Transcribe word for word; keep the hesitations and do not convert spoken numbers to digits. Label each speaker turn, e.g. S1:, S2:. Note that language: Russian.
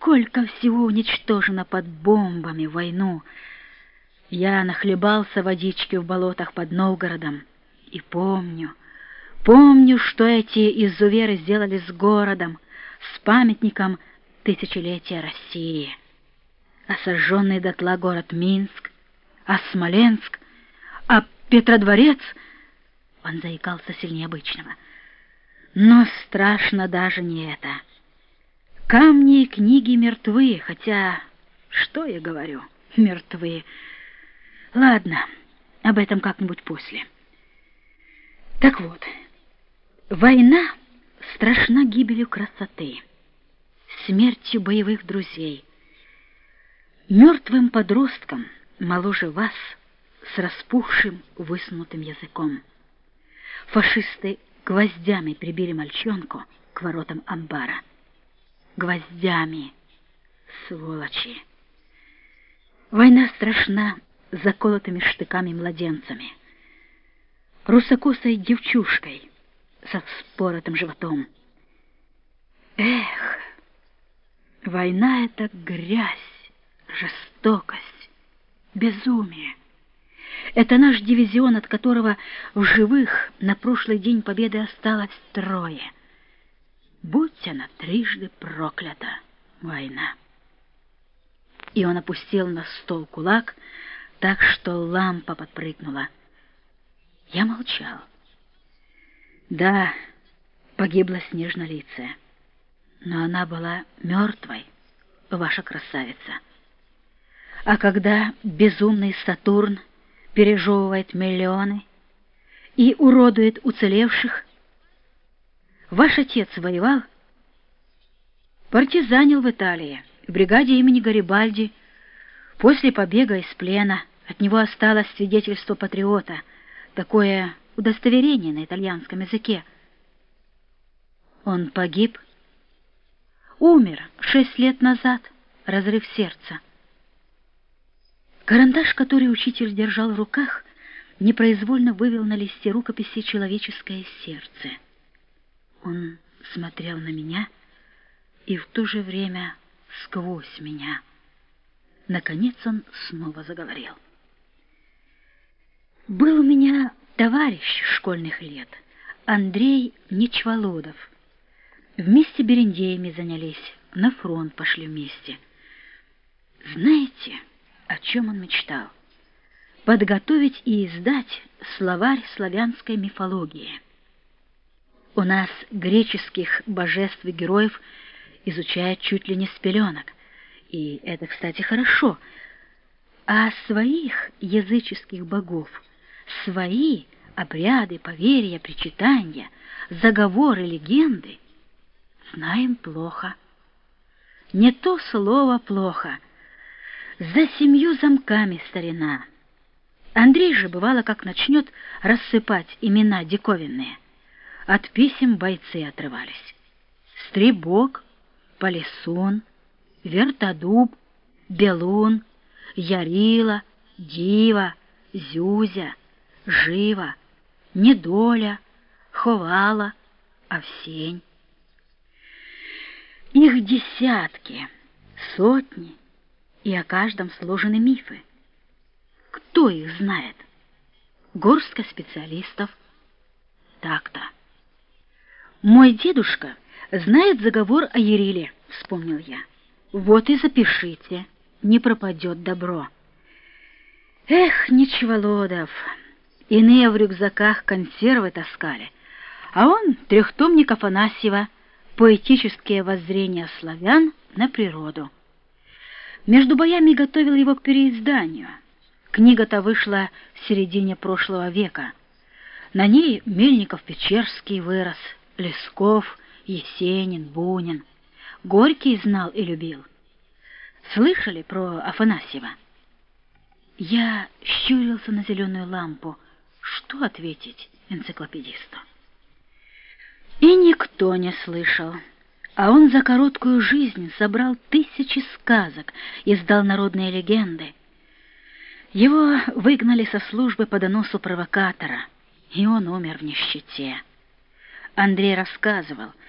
S1: Сколько всего уничтожено под бомбами в войну! Я нахлебался водички в болотах под Новгородом и помню, помню, что эти изуверы сделали с городом, с памятником тысячелетия России. А сожженный дотла город Минск, а Смоленск, а Петродворец... Он заикался сильнее обычного. Но страшно даже не это. Камни и книги мертвы, хотя... Что я говорю? Мертвы. Ладно, об этом как-нибудь после. Так вот, война страшна гибелью красоты, смертью боевых друзей, мертвым подростком, моложе вас, с распухшим, высунутым языком. Фашисты гвоздями прибили мальчонку к воротам амбара. Гвоздями, сволочи. Война страшна заколотыми штыками младенцами, русокосой девчушкой со вспоротым животом. Эх, война — это грязь, жестокость, безумие. Это наш дивизион, от которого в живых на прошлый день победы осталось трое. Будь она трижды проклята, война. И он опустил на стол кулак, так что лампа подпрыгнула. Я молчал. Да, погибла Снежнолицая, но она была мертвой, ваша красавица. А когда безумный Сатурн пережевывает миллионы и уродует уцелевших, ваш отец воевал, партизанил в Италии, в бригаде имени Гарибальди. После побега из плена от него осталось свидетельство патриота, такое удостоверение на итальянском языке. Он погиб, умер шесть лет назад, разрыв сердца. Карандаш, который учитель держал в руках, непроизвольно вывел на листе рукописи человеческое сердце. Он смотрел на меня и в то же время сквозь меня. Наконец он снова заговорил. Был у меня товарищ школьных лет, Андрей Нечволодов. Вместе берендеями занялись, на фронт пошли вместе. Знаете, о чем он мечтал? Подготовить и издать словарь славянской мифологии. У нас греческих божеств и героев изучают чуть ли не с пеленок. И это, кстати, хорошо. А своих языческих богов, свои обряды, поверья, причитания, заговоры, легенды знаем плохо. Не то слово плохо. За семью замками старина. Андрей же, бывало, как начнет рассыпать имена диковинные. От писем бойцы отрывались. Стребок, Полисун, Вертодуб, Белун, Ярила, Дива, Зюзя, Жива, Недоля, Ховала, Овсень. Их десятки, сотни, и о каждом сложены мифы. Кто их знает? Горстка специалистов. Так-то. Мой дедушка знает заговор о Яриле, вспомнил я. Вот и запишите, не пропадет добро. Эх, Нечволодов, иные в рюкзаках консервы таскали, а он трехтомник Афанасьева «Поэтические воззрения славян на природу». Между боями готовил его к переизданию. Книга-то вышла в середине прошлого века. На ней Мельников-Печерский вырос, Лесков, Есенин, Бунин. Горький знал и любил. Слышали про Афанасьева? Я щурился на зеленую лампу. Что ответить энциклопедисту? И никто не слышал. А он за короткую жизнь собрал тысячи сказок, издал народные легенды. Его выгнали со службы по доносу провокатора, и он умер в нищете. Андрей рассказывал,